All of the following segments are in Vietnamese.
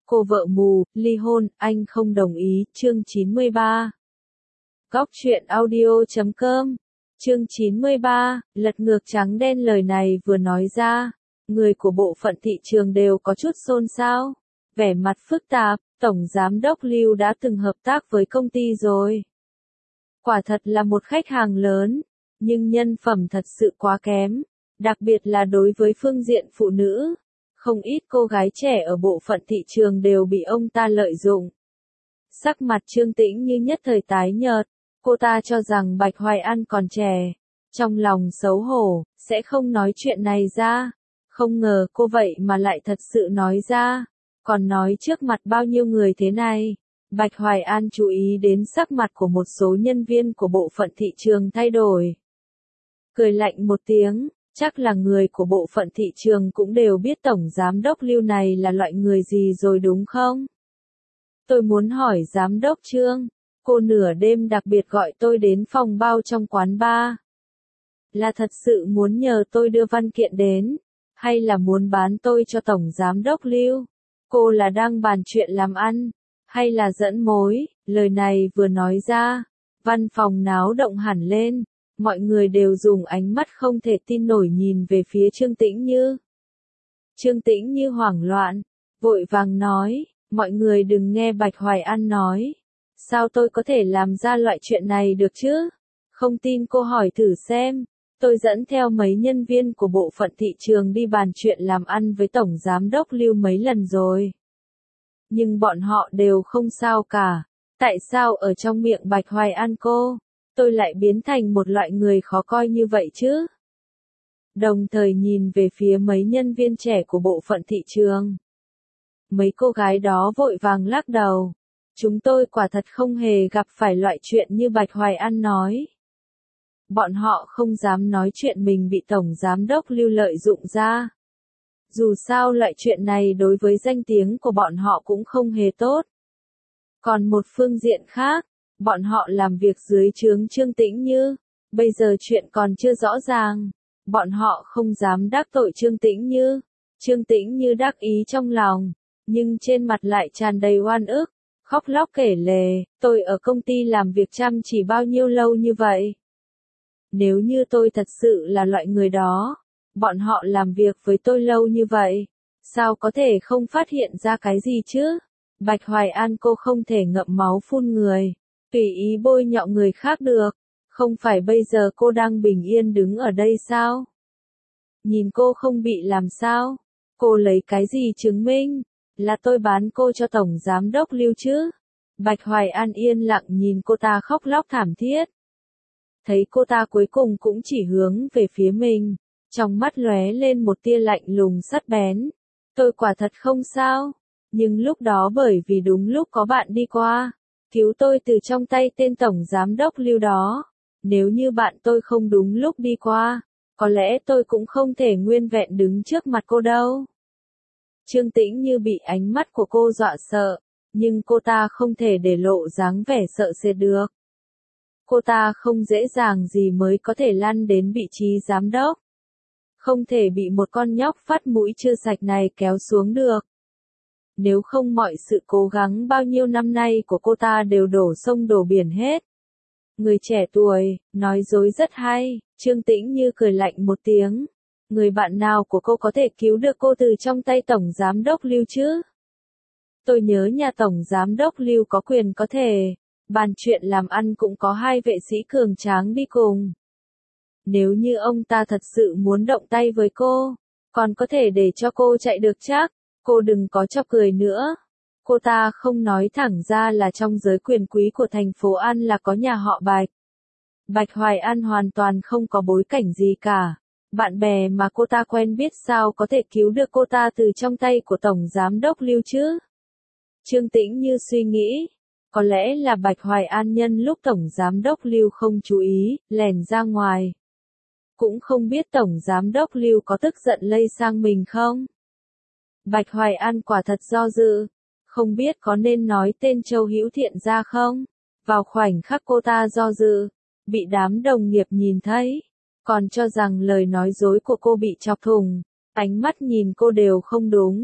Cô vợ mù, ly hôn, anh không đồng ý, chương 93. Góc truyện audio.com, chương 93, lật ngược trắng đen. Lời này vừa nói ra, người của bộ phận thị trường đều có chút xôn xao, vẻ mặt phức tạp. Tổng giám đốc Lưu đã từng hợp tác với công ty rồi. Quả thật là một khách hàng lớn, nhưng nhân phẩm thật sự quá kém, đặc biệt là đối với phương diện phụ nữ. Không ít cô gái trẻ ở bộ phận thị trường đều bị ông ta lợi dụng. Sắc mặt Trương Tĩnh Như nhất thời tái nhợt, cô ta cho rằng Bạch Hoài An còn trẻ, trong lòng xấu hổ, sẽ không nói chuyện này ra. Không ngờ cô vậy mà lại thật sự nói ra, còn nói trước mặt bao nhiêu người thế này. Bạch Hoài An chú ý đến sắc mặt của một số nhân viên của bộ phận thị trường thay đổi. Cười lạnh một tiếng. Chắc là người của bộ phận thị trường cũng đều biết Tổng Giám đốc Lưu này là loại người gì rồi đúng không? Tôi muốn hỏi Giám đốc Trương, cô nửa đêm đặc biệt gọi tôi đến phòng bao trong quán bar. Là thật sự muốn nhờ tôi đưa văn kiện đến, hay là muốn bán tôi cho Tổng Giám đốc Lưu? Cô là đang bàn chuyện làm ăn, hay là dẫn mối? Lời này vừa nói ra, văn phòng náo động hẳn lên. Mọi người đều dùng ánh mắt không thể tin nổi nhìn về phía Trương Tĩnh Như. Trương Tĩnh Như hoảng loạn, vội vàng nói, mọi người đừng nghe Bạch Hoài An nói. Sao tôi có thể làm ra loại chuyện này được chứ? Không tin cô hỏi thử xem. Tôi dẫn theo mấy nhân viên của bộ phận thị trường đi bàn chuyện làm ăn với Tổng Giám đốc Lưu mấy lần rồi. Nhưng bọn họ đều không sao cả. Tại sao ở trong miệng Bạch Hoài An tôi lại biến thành một loại người khó coi như vậy chứ? Đồng thời nhìn về phía mấy nhân viên trẻ của bộ phận thị trường. Mấy cô gái đó vội vàng lắc đầu. Chúng tôi quả thật không hề gặp phải loại chuyện như Bạch Hoài An nói. Bọn họ không dám nói chuyện mình bị Tổng Giám đốc Lưu lợi dụng ra. Dù sao loại chuyện này đối với danh tiếng của bọn họ cũng không hề tốt. Còn một phương diện khác, bọn họ làm việc dưới trướng Trương Tĩnh Như, bây giờ chuyện còn chưa rõ ràng, bọn họ không dám đắc tội Trương Tĩnh Như. Trương Tĩnh Như đắc ý trong lòng, nhưng trên mặt lại tràn đầy oan ức, khóc lóc kể lể, tôi ở công ty làm việc chăm chỉ bao nhiêu lâu như vậy. Nếu như tôi thật sự là loại người đó, bọn họ làm việc với tôi lâu như vậy, sao có thể không phát hiện ra cái gì chứ? Bạch Hoài An cô không thể ngậm máu phun người, tùy ý bôi nhọ người khác được, không phải bây giờ cô đang bình yên đứng ở đây sao? Nhìn cô không bị làm sao? Cô lấy cái gì chứng minh? Là tôi bán cô cho Tổng Giám đốc Lưu chứ? Bạch Hoài An yên lặng nhìn cô ta khóc lóc thảm thiết. Thấy cô ta cuối cùng cũng chỉ hướng về phía mình, trong mắt lóe lên một tia lạnh lùng sắc bén. Tôi quả thật không sao, nhưng lúc đó bởi vì đúng lúc có bạn đi qua, cứu tôi từ trong tay tên Tổng Giám đốc Lưu đó. Nếu như bạn tôi không đúng lúc đi qua, có lẽ tôi cũng không thể nguyên vẹn đứng trước mặt cô đâu. Trương Tĩnh Như bị ánh mắt của cô dọa sợ, nhưng cô ta không thể để lộ dáng vẻ sợ sệt được. Cô ta không dễ dàng gì mới có thể lăn đến vị trí giám đốc. Không thể bị một con nhóc phát mũi chưa sạch này kéo xuống được. Nếu không mọi sự cố gắng bao nhiêu năm nay của cô ta đều đổ sông đổ biển hết. Người trẻ tuổi, nói dối rất hay, Trương Tĩnh Như cười lạnh một tiếng. Người bạn nào của cô có thể cứu được cô từ trong tay Tổng Giám đốc Lưu chứ? Tôi nhớ nhà Tổng Giám đốc Lưu có quyền có thể, bàn chuyện làm ăn cũng có hai vệ sĩ cường tráng đi cùng. Nếu như ông ta thật sự muốn động tay với cô, còn có thể để cho cô chạy được chắc. Cô đừng có chọc cười nữa. Cô ta không nói thẳng ra là trong giới quyền quý của thành phố An là có nhà họ Bạch. Bạch Hoài An hoàn toàn không có bối cảnh gì cả. Bạn bè mà cô ta quen biết sao có thể cứu được cô ta từ trong tay của Tổng Giám đốc Lưu chứ? Trương Tĩnh Như suy nghĩ, có lẽ là Bạch Hoài An nhân lúc Tổng Giám đốc Lưu không chú ý, lèn ra ngoài. Cũng không biết Tổng Giám đốc Lưu có tức giận lây sang mình không? Bạch Hoài An quả thật do dự, không biết có nên nói tên Châu Hữu Thiện ra không? Vào khoảnh khắc cô ta do dự, bị đám đồng nghiệp nhìn thấy, còn cho rằng lời nói dối của cô bị chọc thủng, ánh mắt nhìn cô đều không đúng.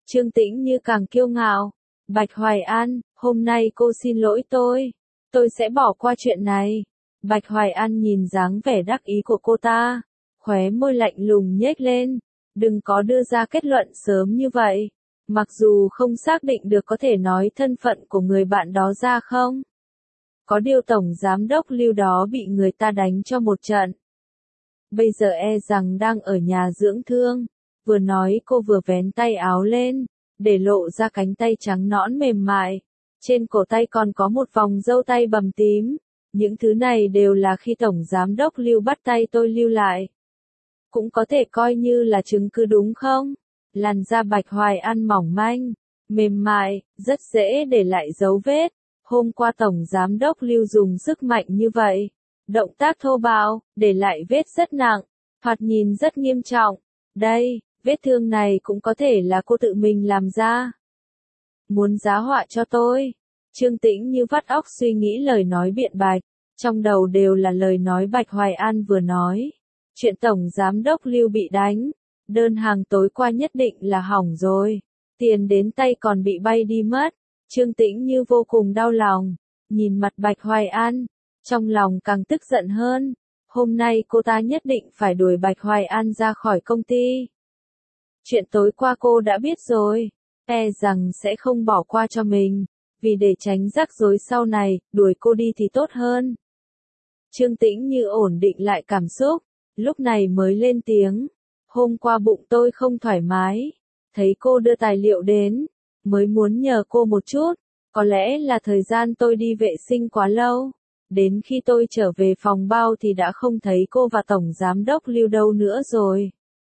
Trương Tĩnh Như càng kiêu ngạo. Bạch Hoài An, hôm nay cô xin lỗi tôi sẽ bỏ qua chuyện này. Bạch Hoài An nhìn dáng vẻ đắc ý của cô ta, khóe môi lạnh lùng nhếch lên, đừng có đưa ra kết luận sớm như vậy. Mặc dù không xác định được có thể nói thân phận của người bạn đó ra không? Có điều Tổng Giám đốc Lưu đó bị người ta đánh cho một trận. Bây giờ e rằng đang ở nhà dưỡng thương. Vừa nói cô vừa vén tay áo lên, để lộ ra cánh tay trắng nõn mềm mại. Trên cổ tay còn có một vòng râu tay bầm tím. Những thứ này đều là khi Tổng Giám đốc Lưu bắt tay tôi lưu lại. Cũng có thể coi như là chứng cứ đúng không? Làn da Bạch Hoài An mỏng manh, mềm mại, rất dễ để lại dấu vết. Hôm qua Tổng Giám đốc Lưu dùng sức mạnh như vậy. Động tác thô bạo, để lại vết rất nặng, thoạt nhìn rất nghiêm trọng. Đây, vết thương này cũng có thể là cô tự mình làm ra. Muốn giá họa cho tôi. Trương Tĩnh Như vắt óc suy nghĩ lời nói biện bạch, trong đầu đều là lời nói Bạch Hoài An vừa nói. Chuyện Tổng Giám đốc Lưu bị đánh, đơn hàng tối qua nhất định là hỏng rồi, tiền đến tay còn bị bay đi mất. Trương Tĩnh Như vô cùng đau lòng, nhìn mặt Bạch Hoài An, trong lòng càng tức giận hơn. Hôm nay cô ta nhất định phải đuổi Bạch Hoài An ra khỏi công ty. Chuyện tối qua cô đã biết rồi, e rằng sẽ không bỏ qua cho mình, vì để tránh rắc rối sau này, đuổi cô đi thì tốt hơn. Trương Tĩnh Như ổn định lại cảm xúc, lúc này mới lên tiếng. Hôm qua bụng tôi không thoải mái, thấy cô đưa tài liệu đến, mới muốn nhờ cô một chút, có lẽ là thời gian tôi đi vệ sinh quá lâu. Đến khi tôi trở về phòng bao thì đã không thấy cô và Tổng Giám đốc Lưu đâu nữa rồi.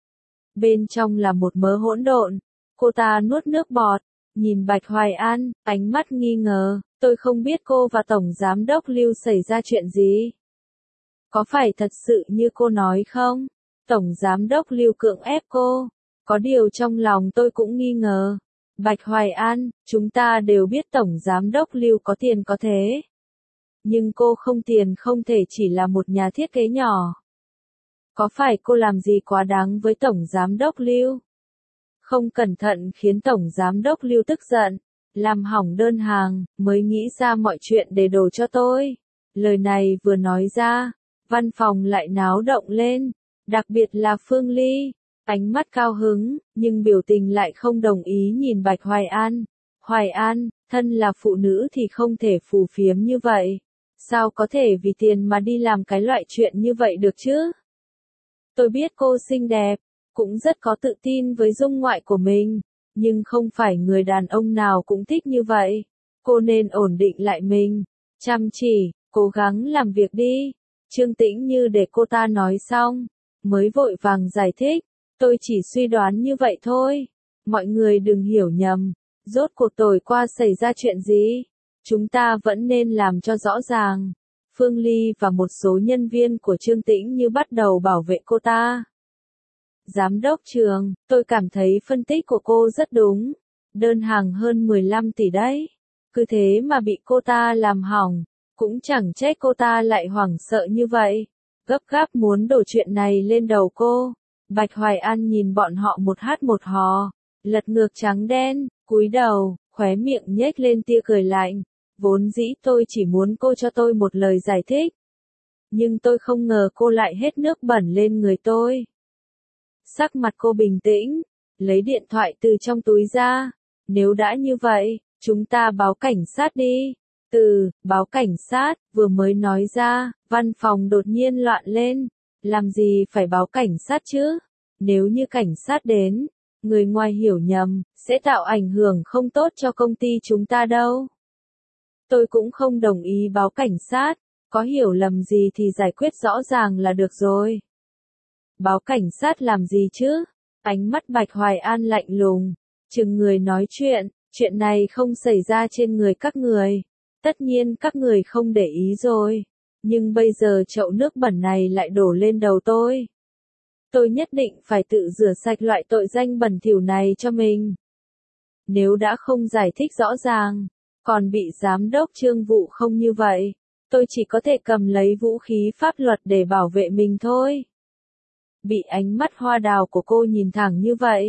Bên trong là một mớ hỗn độn, cô ta nuốt nước bọt, nhìn Bạch Hoài An, ánh mắt nghi ngờ, tôi không biết cô và Tổng Giám đốc Lưu xảy ra chuyện gì. Có phải thật sự như cô nói không? Tổng Giám đốc Lưu cưỡng ép cô, có điều trong lòng tôi cũng nghi ngờ. Bạch Hoài An, chúng ta đều biết Tổng Giám đốc Lưu có tiền có thế. Nhưng cô không tiền không thể chỉ là một nhà thiết kế nhỏ. Có phải cô làm gì quá đáng với Tổng Giám đốc Lưu? Không cẩn thận khiến Tổng Giám đốc Lưu tức giận, làm hỏng đơn hàng, mới nghĩ ra mọi chuyện để đổ cho tôi. Lời này vừa nói ra, văn phòng lại náo động lên, đặc biệt là Phương Ly, ánh mắt cao hứng, nhưng biểu tình lại không đồng ý nhìn Bạch Hoài An. Hoài An, thân là phụ nữ thì không thể phù phiếm như vậy. Sao có thể vì tiền mà đi làm cái loại chuyện như vậy được chứ? Tôi biết cô xinh đẹp, cũng rất có tự tin với dung ngoại của mình, nhưng không phải người đàn ông nào cũng thích như vậy. Cô nên ổn định lại mình, chăm chỉ, cố gắng làm việc đi. Trương Tĩnh Như để cô ta nói xong, mới vội vàng giải thích, tôi chỉ suy đoán như vậy thôi. Mọi người đừng hiểu nhầm, rốt cuộc tối qua xảy ra chuyện gì? Chúng ta vẫn nên làm cho rõ ràng. Phương Ly và một số nhân viên của Trương Tĩnh Như bắt đầu bảo vệ cô ta. Giám đốc Trường, tôi cảm thấy phân tích của cô rất đúng. Đơn hàng hơn 15 tỷ đấy. Cứ thế mà bị cô ta làm hỏng. Cũng chẳng trách cô ta lại hoảng sợ như vậy. Gấp gáp muốn đổ chuyện này lên đầu cô. Bạch Hoài An nhìn bọn họ một hát một hò. Lật ngược trắng đen, cúi đầu, khóe miệng nhếch lên tia cười lạnh. Vốn dĩ tôi chỉ muốn cô cho tôi một lời giải thích. Nhưng tôi không ngờ cô lại hết nước bẩn lên người tôi. Sắc mặt cô bình tĩnh, lấy điện thoại từ trong túi ra. Nếu đã như vậy, chúng ta báo cảnh sát đi. Báo cảnh sát, vừa mới nói ra, văn phòng đột nhiên loạn lên. Làm gì phải báo cảnh sát chứ? Nếu như cảnh sát đến, người ngoài hiểu nhầm, sẽ tạo ảnh hưởng không tốt cho công ty chúng ta đâu. Tôi cũng không đồng ý báo cảnh sát, có hiểu lầm gì thì giải quyết rõ ràng là được rồi. Báo cảnh sát làm gì chứ? Ánh mắt Bạch Hoài An lạnh lùng, chừng người nói chuyện này không xảy ra trên người các người. Tất nhiên các người không để ý rồi, nhưng bây giờ chậu nước bẩn này lại đổ lên đầu tôi. Tôi nhất định phải tự rửa sạch loại tội danh bẩn thỉu này cho mình. Nếu đã không giải thích rõ ràng, còn bị giám đốc Trương vụ không như vậy, tôi chỉ có thể cầm lấy vũ khí pháp luật để bảo vệ mình thôi. Bị ánh mắt hoa đào của cô nhìn thẳng như vậy,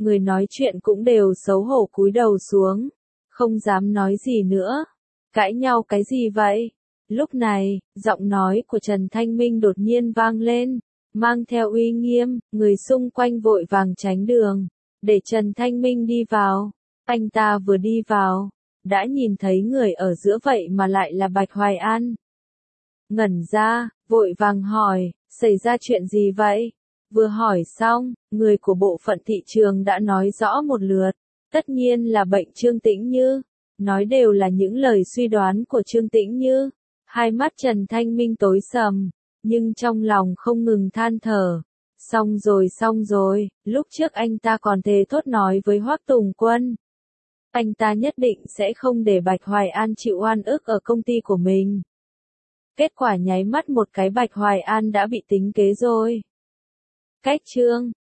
người nói chuyện cũng đều xấu hổ cúi đầu xuống, không dám nói gì nữa. Cãi nhau cái gì vậy? Lúc này, giọng nói của Trần Thanh Minh đột nhiên vang lên, mang theo uy nghiêm, người xung quanh vội vàng tránh đường, để Trần Thanh Minh đi vào. Anh ta vừa đi vào, đã nhìn thấy người ở giữa vậy mà lại là Bạch Hoài An. Ngẩn ra, vội vàng hỏi, xảy ra chuyện gì vậy? Vừa hỏi xong, người của bộ phận thị trường đã nói rõ một lượt, tất nhiên là bệnh Trương Tĩnh Như, nói đều là những lời suy đoán của Trương Tĩnh Như. Hai mắt Trần Thanh Minh tối sầm, nhưng trong lòng không ngừng than thở. Xong rồi, lúc trước anh ta còn thề thốt nói với Hoắc Tùng Quân. Anh ta nhất định sẽ không để Bạch Hoài An chịu oan ức ở công ty của mình. Kết quả nháy mắt một cái Bạch Hoài An đã bị tính kế rồi. Cách chương